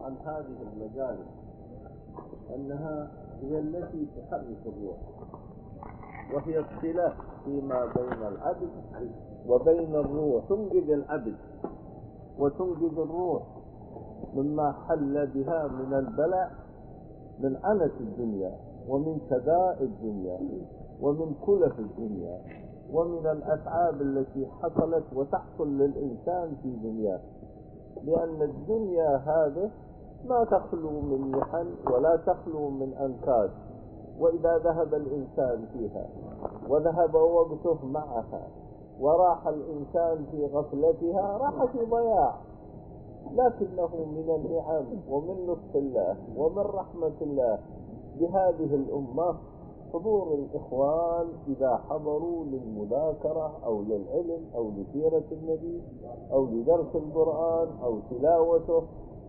عن هذه المجالس أنها هي التي تحرك الروح، وهي الصلة فيما بين العبد وبين الروح، تنقذ العبد وتنقذ الروح مما حل بها من البلاء، من عنة الدنيا ومن كداء الدنيا ومن كلف الدنيا ومن الأتعاب التي حصلت وتحصل للإنسان في دنياه. لأن الدنيا هذه ما تخلو من محن ولا تخلو من أنكاد، وإذا ذهب الإنسان فيها وذهب وقته معها وراح الإنسان في غفلتها راح في ضياع. لكنه من النعم ومن لطف الله ومن رحمة الله بهذه الأمة حضور الإخوان إذا حضروا للمذاكرة أو للعلم أو لسيرة النبي أو لدرس القرآن أو تلاوته،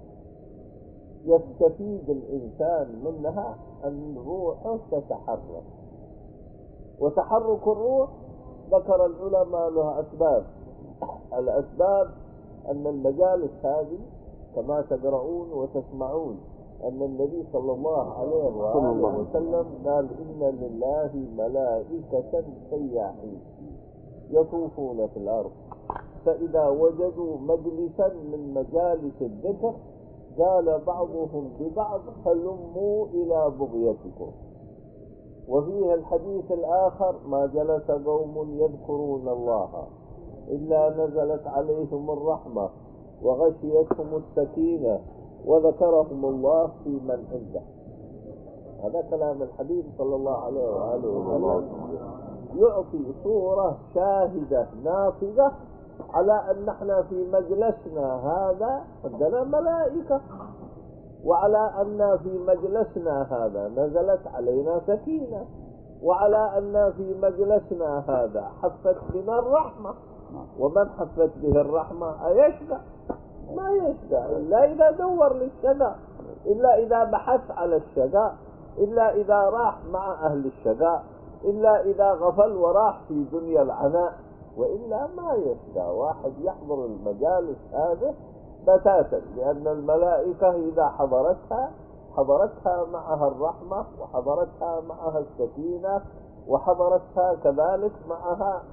يستفيد الإنسان منها أن روحه تتحرك. وتحرك الروح ذكر العلماء له أسباب. الأسباب أن المجالس هذه كما تقرؤون وتسمعون أن النبي صلى الله عليه وآله وسلم قال إن لله ملائكة سياحين يطوفون في الأرض، فإذا وجدوا مجلسا من مجالس الذكر قال بعضهم ببعض هلموا إلى بغيتكم. وفيه الحديث الآخر ما جلس قوم يذكرون الله إلا نزلت عليهم الرحمة وغشيتهم السكينة وذكرهم الله في من عنده. هذا كلام الحبيب صلى الله عليه وآله وسلم، يعطي صورة شاهدة ناطقة على أن نحن في مجلسنا هذا عندنا ملائكة، وعلى أن في مجلسنا هذا نزلت علينا سكينة، وعلى أن في مجلسنا هذا حفت بنا الرحمة. ومن حفت به الرحمة أيشقى؟ ما يشقى إلا إذا دور للشقاء، إلا إذا بحث على الشقاء، إلا إذا راح مع أهل الشقاء، إلا إذا غفل وراح في دنيا العناء، وإلا ما يشقى واحد يحضر المجالس هذه بتاتا. لأن الملائكة إذا حضرتها معها الرحمة، وحضرتها معها السكينة، وحضرتها كذلك معها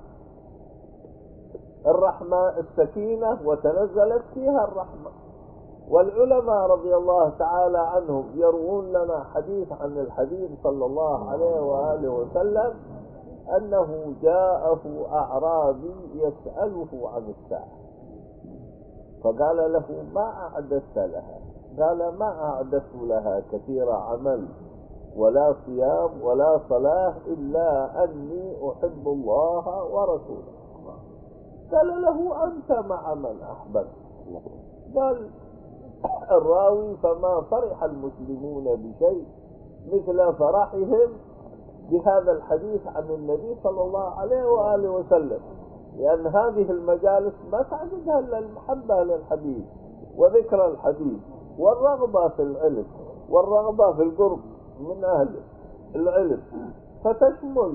الرحمة السكينة، وتنزلت فيها الرحمة. والعلماء رضي الله تعالى عنهم يروون لنا حديث عن الحبيب صلى الله عليه وآله وسلم أنه جاءه أعرابي يسأله عن الساعة، فقال له ما أعددت لها؟ قال ما أعددت لها كثير عمل ولا صيام ولا صلاة إلا أني أحب الله ورسوله. قال له أنت مع من أحببت. قال الراوي فما فرح المسلمون بشيء مثل فرحهم بهذا الحديث عن النبي صلى الله عليه وآله وسلم، لأن هذه المجالس ما تعجبها إلا المحبة للحبيب وذكر الحبيب والرغبة في العلم والرغبة في القرب من أهل العلم، فتشمل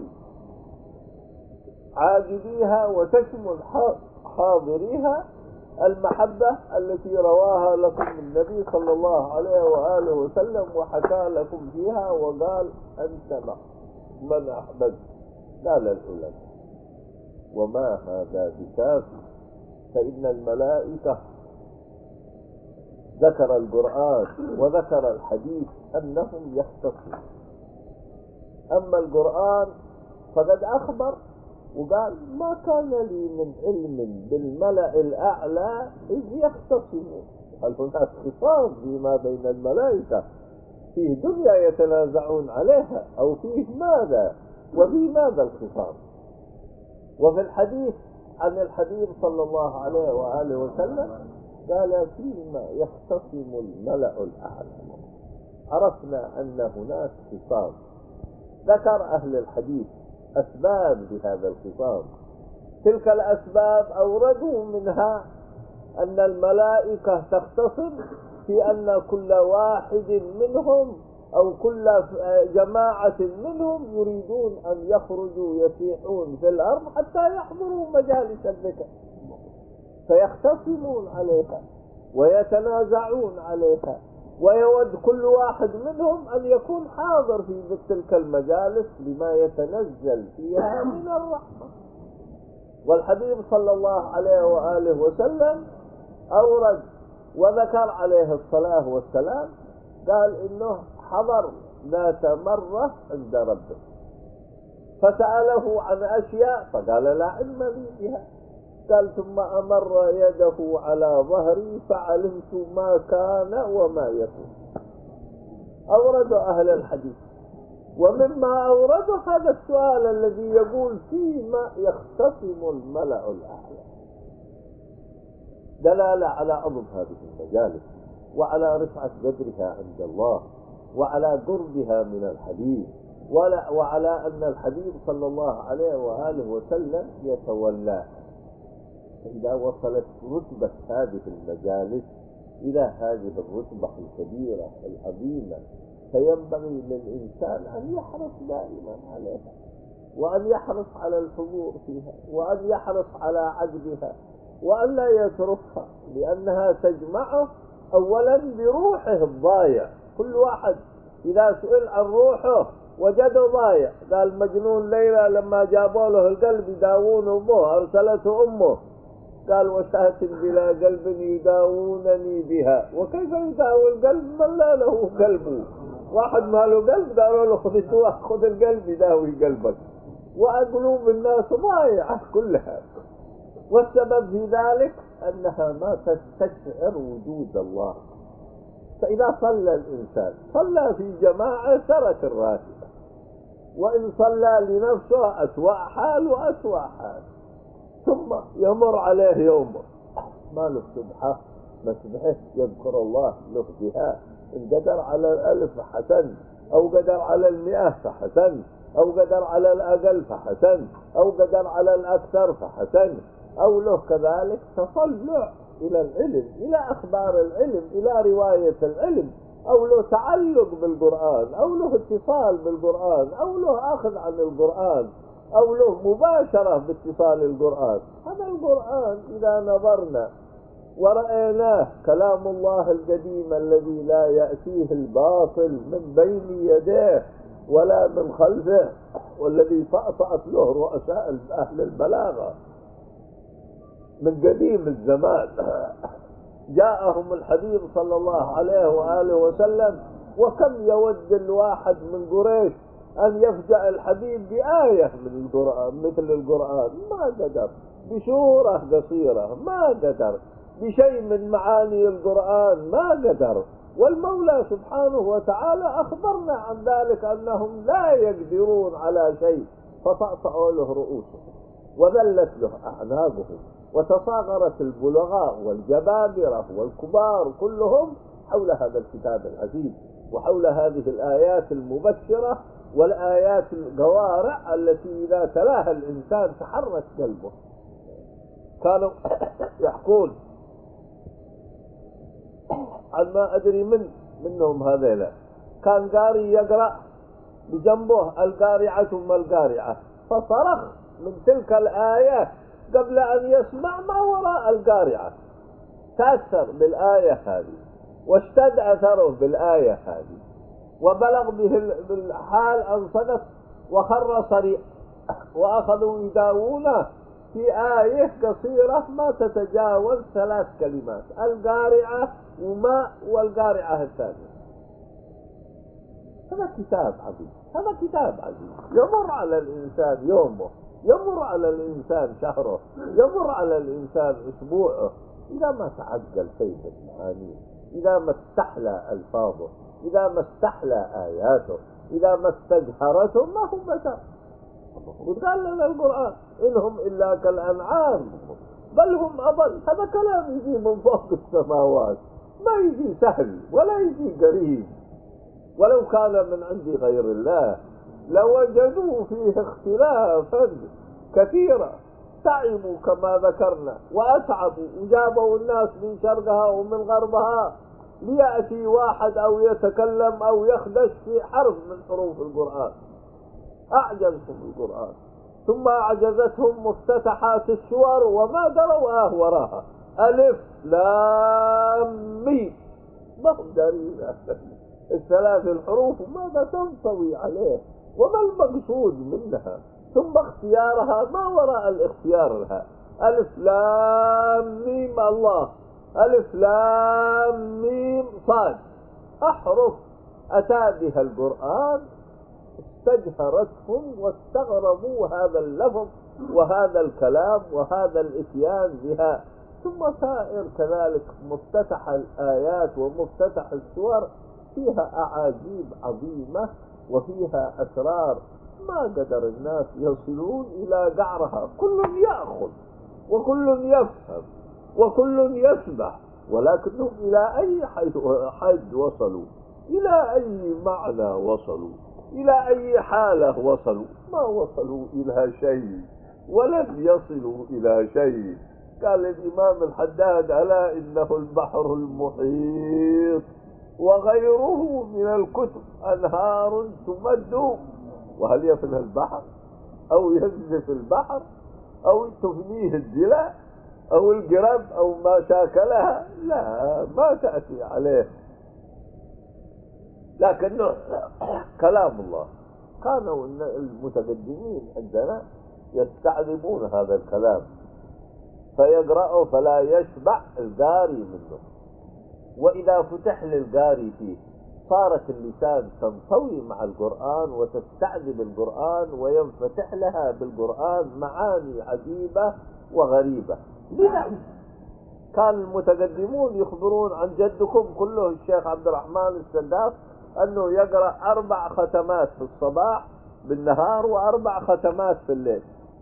عاجبيها وتشمل حاضريها المحبة التي رواها لكم النبي صلى الله عليه وآله وسلم وحكى لكم فيها وقال أنت من أحببت. قال العلماء وما هذا بكافي، فإن الملائكة ذكر القرآن وذكر الحديث أنهم يختصون. أما القرآن فقد أخبر وقال ما كان لي من علم بالملأ الأعلى إذ يختصمون. هل هناك خصام فيما بين الملائكة؟ فيه دنيا يتنازعون عليها أو فيه ماذا؟ وفي ماذا الخصام؟ وفي الحديث عن الحبيب صلى الله عليه وآله وسلم قال فيما يختصم الملأ الأعلى. عرفنا أن هناك خصام. ذكر أهل الحديث أسباب لهذا الخصام. تلك الأسباب أوردوا منها أن الملائكة تختصم في أن كل واحد منهم أو كل جماعة منهم يريدون أن يخرجوا يسيحون في الأرض حتى يحضروا مجالس الذكر، فيختصمون عليها ويتنازعون عليها ويود كل واحد منهم أن يكون حاضر في تلك المجالس لما يتنزل فيها من الرحمة. والحبيب صلى الله عليه وآله وسلم أورد وذكر عليه الصلاة والسلام، قال إنه حضر ذات مرة عند ربه فسأله عن أشياء فقال لا علم لي بها، قال ثم أمر يده على ظهري فعلمت ما كان وما يكون. أورد أهل الحديث، ومما أورده هذا السؤال الذي يقول فيما يختصم الملأ الأعلى، دلالة على عظم هذه المجالس وعلى رفعة قدرها عند الله وعلى قربها من الحبيب، وعلى أن الحبيب صلى الله عليه وآله وسلم يتولى. إذا وصلت رتبة هذه المجالس إلى هذه الرتبة الكبيرة العظيمة فينبغي للإنسان أن يحرص دائما عليها، وأن يحرص على الحضور فيها، وأن يحرص على عقدها، وأن لا يتركها، لأنها تجمعه أولا بروحه الضايع. كل واحد إذا سئل عن روحه وجده ضايع، قال مجنون ليلى لما جابوا له القلب يداوون أمه أرسلته أمه، قال وشاة بلا قلب يداوونني بها. وكيف يداوي القلب من لا له قلبه؟ واحد ما له قلب قالوا له خذ القلب يداوي قلبك. وقلوب الناس ضايعة كلها، والسبب في ذلك أنها ما تستشعر وجود الله. فإذا صلى الإنسان صلى في جماعة ترك الراتبة، وإن صلى لنفسه أسوأ حال وأسوأ حال، ثم يمر عليه يومه ما له سبحة مسبحه يذكر الله له بها، إن قدر على 1000 فحسن، أو قدر على 100 فحسن، أو قدر على الأقل فحسن، أو قدر على الأكثر فحسن، أو له كذلك تطلع إلى العلم، إلى أخبار العلم، إلى رواية العلم، أو له تعلق بالقرآن، أو له اتصال بالقرآن، أو له أخذ عن القرآن، أو له مباشرة باتصال القرآن. هذا القرآن إذا نظرنا ورأيناه كلام الله القديم الذي لا يأتيه الباطل من بين يديه ولا من خلفه، والذي طأطأت له رؤساء أهل البلاغة من قديم الزمان، جاءهم الحبيب صلى الله عليه وآله وسلم، وكم يود الواحد من قريش أن يفجأ الحبيب بآية من القرآن مثل القرآن، ما قدر، بسورة قصيرة ما قدر، بشيء من معاني القرآن ما قدر. والمولى سبحانه وتعالى أخبرنا عن ذلك أنهم لا يقدرون على شيء، فطأطأوا له رؤوسهم وذلت له أعناقهم، وتصاغرت البلغاء والجبابرة والكبار كلهم حول هذا الكتاب العزيز، وحول هذه الآيات المبشرة والآيات القوارع التي إذا تلاها الإنسان تحرك قلبه. كانوا يحكون عن ما أدري منهم هذيلا، كان قاري يقرأ بجنبه القارعة ثم القارعة، فصرخ من تلك الآية قبل أن يسمع ما وراء القارعة، تأثر بالآية هذه واشتد أثره بالآية هذه، وبلغ به الحال أن صدق وخر صريع، وأخذوا يداوونه في آية قصيرة ما تتجاوز 3 كلمات، القارعة وما والقارعة الثانية. هذا كتاب عظيم، هذا كتاب عظيم يمر على الإنسان يومه، يمر على الإنسان شهره، يمر على الإنسان أسبوعه، إذا ما تعقل شيء من معانيه، إذا ما استحلى ألفاظه، إذا ما استحلى آياته، إذا ما استجهرته، ما هو بشر. وقال لنا القرآن إنهم إلا كالأنعام بل هم أضل. هذا كلام يجي من فوق السماوات، ما يجي سهل ولا يجي قريب. ولو كان من عند غير الله لوجدوا فيه اختلافا كثيرا، تعبوا كما ذكرنا وأتعبوا، وجابوا الناس من شرقها ومن غربها ليأتي واحد أو يتكلم أو يخدش في حرف من حروف القرآن، أعجزهم القرآن، ثم أعجزتهم مفتتحات السور وما دروا وراها، ألف لام ميم، ما هم دارين الثلاث الحروف ماذا تنطوي عليه وما المقصود منها، ثم اختيارها ما وراء الاختيار لها. ألف لام ميم الله، ألف لام ميم صاد، أحرف أتى بها القرآن استجهرتهم واستغربوا هذا اللفظ وهذا الكلام وهذا الإتيان بها. ثم سائر كذلك مفتتح الآيات ومفتتح السور فيها أعاجيب عظيمة وفيها أسرار ما قدر الناس يصلون إلى قعرها. كل يأخذ وكل يفهم وكل يسمع، ولكنهم إلى أي حد وصلوا، إلى أي معنى وصلوا، إلى أي حالة وصلوا؟ ما وصلوا إلى شيء ولم يصلوا إلى شيء. قال الإمام الحداد: ألا إنه البحر المحيط وغيره من الكتب أنهار تمد، وهل يفنى البحر أو ينزف البحر أو تفنيه الدلع أو القرب أو ما شاكلها؟ لا، ما تأتي عليه. لكنه كلام الله. كانوا المتقدمين عندنا يستعذبون هذا الكلام فيقرأوا فلا يشبع القاري منه، وإذا فتح للقاري فيه صارت اللسان تنطوي مع القرآن وتستعذب القرآن وينفتح لها بالقرآن معاني عجيبة وغريبة. لذا كان المتقدمون يخبرون عن جدكم كله الشيخ عبد الرحمن السداف أنه يقرأ 4 ختمات في الصباح بالنهار و4 ختمات في الليل.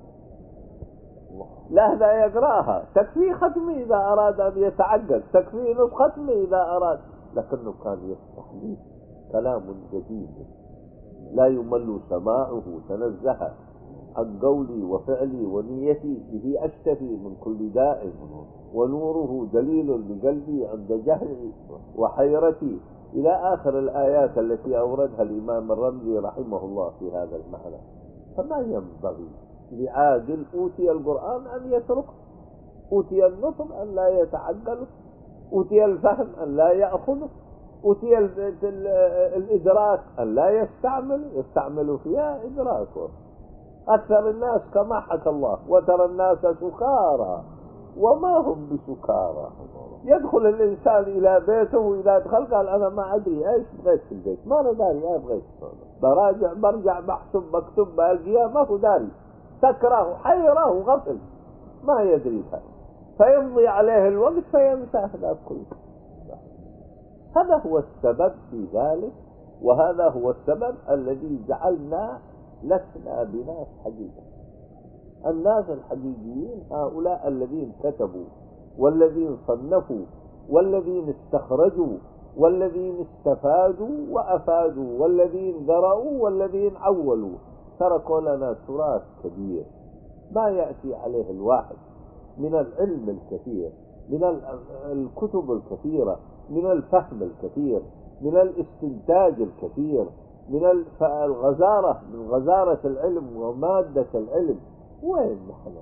لا، هذا يقرأها تكفي ختمه إذا أراد أن يتعقل، تكفي نصف ختمه إذا أراد، لكنه كان يستحلي كلام جديد لا يمل سماعه، تنزه عن قولي وفعلي ونيتي، به أشتفي من كل داء، ونوره دليل لقلبي عند جهلي وحيرتي، إلى آخر الآيات التي أوردها الإمام الرملي رحمه الله في هذا المعنى. فما ينبغي لعاقل أوتي القرآن أن يتركه، أوتي النطق أن لا يتعقله، أوتي الفهم أن لا يأخذه، أوتي الإدراك أن لا يستعمل فيها إدراكه. أكثر الناس كما حكى الله: وترى الناس سكارى وما هم بسكارى. يدخل الإنسان إلى بيته وإذا دخل قال: أنا ما أدري إيش بغيت في البيت، ما أنا داري إيش بغيت، برجع بحسب بكتب بألقيها ما هو داري، سكره حيرة وغفل ما يدري هذا، فيمضي عليه الوقت فينسى هذا كله. هذا هو السبب في ذلك، وهذا هو السبب الذي جعلنا لسنا بناس حقيقة. الناس الحقيقيين هؤلاء الذين كتبوا والذين صنفوا والذين استخرجوا والذين استفادوا وأفادوا والذين ذرأوا والذين عولوا، تركوا لنا تراث كبير ما يأتي عليه الواحد من العلم الكثير، من الكتب الكثيرة، من الفهم الكثير، من الاستنتاج الكثير، من الغزارة، من غزارة العلم ومادة العلم. وين نحن؟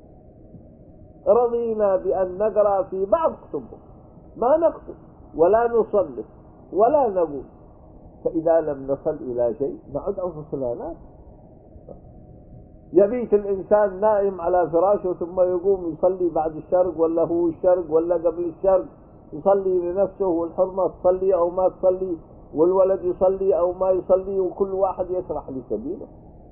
رضينا بأن نقرأ في بعض كتبهم، ما نكتب ولا نصنف ولا نقول، فإذا لم نصل إلى شيء نعد أنفسنا ناس. يبيت الإنسان نائم على فراشه ثم يقوم يصلي بعد الشرق ولا هو الشرق ولا قبل الشرق، يصلي لنفسه والحرمة تصلي أو ما تصلي، والولد يصلي أو ما يصلي، وكل واحد يسرح لسبيله.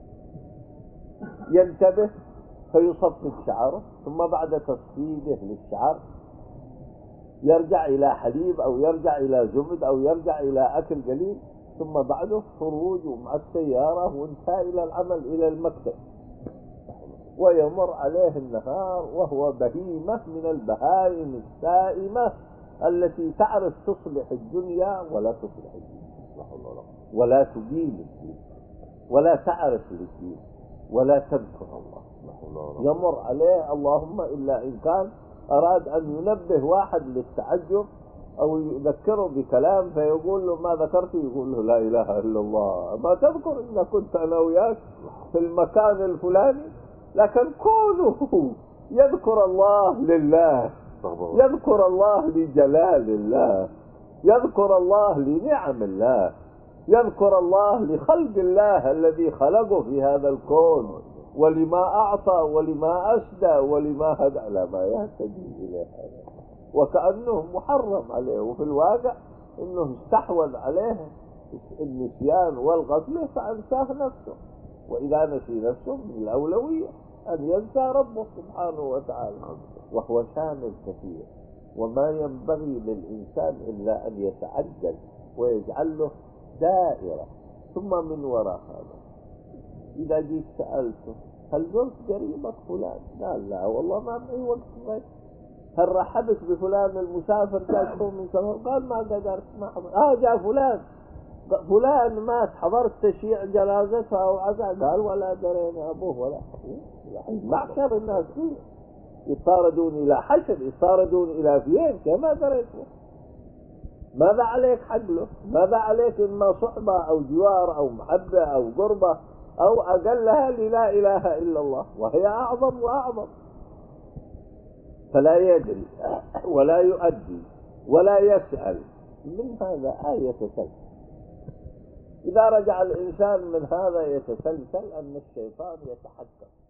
ينتبه فيصفد شعره، ثم بعد تصفيده للشعر يرجع إلى حليب أو يرجع إلى زبد أو يرجع إلى أكل قليل، ثم بعده خروج مع السيارة وانتهى إلى العمل إلى المكتب، ويمر عليه النهار وهو بهيمة من البهائم السائمة التي تعرف تصلح الدنيا ولا تصلح الدين، ولا تقيم الدين ولا تعرف الدين ولا تذكر الله. يمر عليه اللهم إلا إن كان أراد أن ينبه واحد للتعجب أو يذكره بكلام فيقول له: ما ذكرت؟ يقول له: لا إله إلا الله. ما تذكر إذا كنت أنا وياك في المكان الفلاني؟ لكن كونه يذكر الله لله، يذكر الله لجلال الله، يذكر الله لنعم الله، يذكر الله لخلق الله الذي خلقه في هذا الكون، ولما أعطى ولما أسدى ولما هدى، لا ما يهتدي إليه هذا، وكأنه محرم عليه، وفي الواقع إنه استحوذ عليه النسيان والغفلة فأنساه نفسه. وإذا نسي نفسه من الأولوية أن ينسى ربه سبحانه وتعالى، وهو شامل كثير، وما ينبغي للإنسان إلا أن يتعجل ويجعل له دائرة. ثم من وراء هذا إذا جيت سألته هل زرت قريبك فلان؟ قال لا والله ما معي وقت غير. هل رحبت بفلان المسافر جاء من سفر؟ قال ما قدرت ما حضر. جاء فلان مات حضرت تشييع جنازته أو عزاء؟ قال ولا درينا أبوه ولا معشر الناس فيه يطاردون إلى حشر، يطاردون إلى فين كما دريته. ماذا عليك حقله؟ ماذا عليك إما صحبة أو جوار أو محبة أو قربة أو أقلها للا إله إلا الله، وهي أعظم وأعظم. فلا يدري ولا يؤدي ولا يسأل، من هذا يتسلسل. إذا رجع الإنسان من هذا يتسلسل أن الشيطان يتحكم